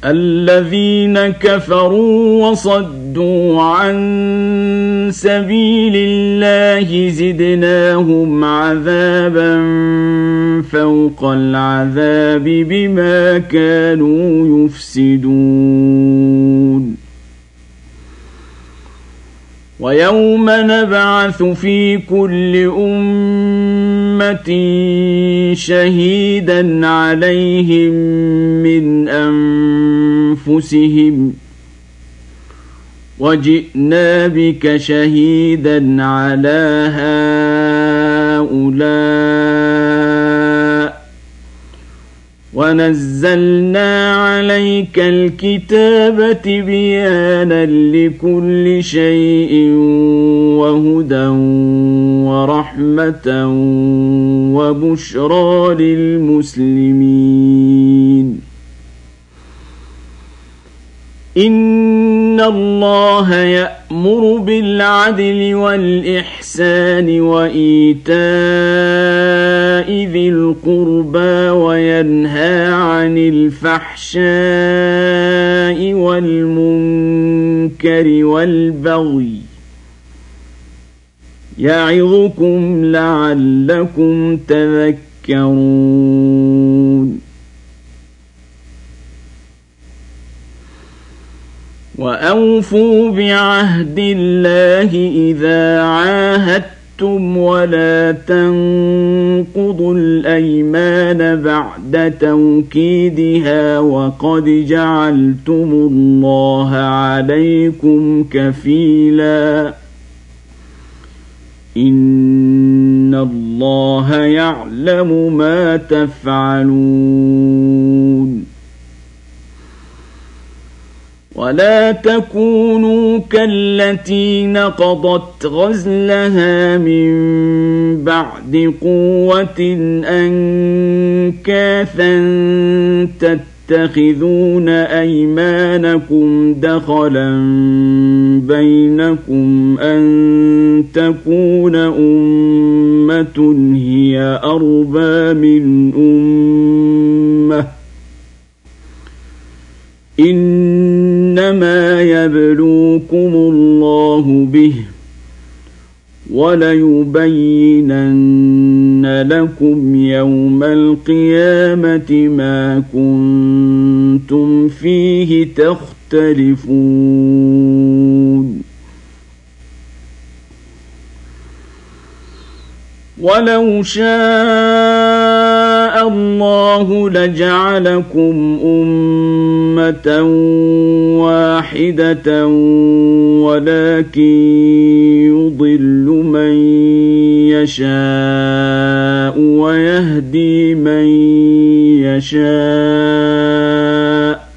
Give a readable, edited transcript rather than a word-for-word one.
الذين كفروا وصدوا عن سبيل الله زدناهم عذابا فوق العذاب بما كانوا يفسدون ويوم نبعث في كل أمة شهيدا عليهم من أنفسهم وجئنا بك شهيدا على هؤلاء ونزلنا عليك الكتاب تبيانا لكل شيء وهدى ورحمة وبشرى للمسلمين إن الله يأمر بالعدل والإحسان وإيتاء ذي القربى وينهى عن الفحشاء والمنكر والبغي يعظكم لعلكم تذكرون وأوفوا بعهد الله إذا عاهدتم ولا تنقضوا الأيمان بعد توكيدها وقد جعلتم الله عليكم كفيلا إن الله يعلم ما تفعلون ولا تكونوا كالتي نقضت غزلها من بعد قوة أنكاثا تتخذون أيمانكم دخلا بينكم أن تكون أمة هي أربى من أمة إنما يبلوكم الله به وليبينن لكم يوم القيامة ما كنتم فيه تختلفون ولو شاء الله لجعلكم أمة واحدة ولكن يضل من يشاء ويهدي من يشاء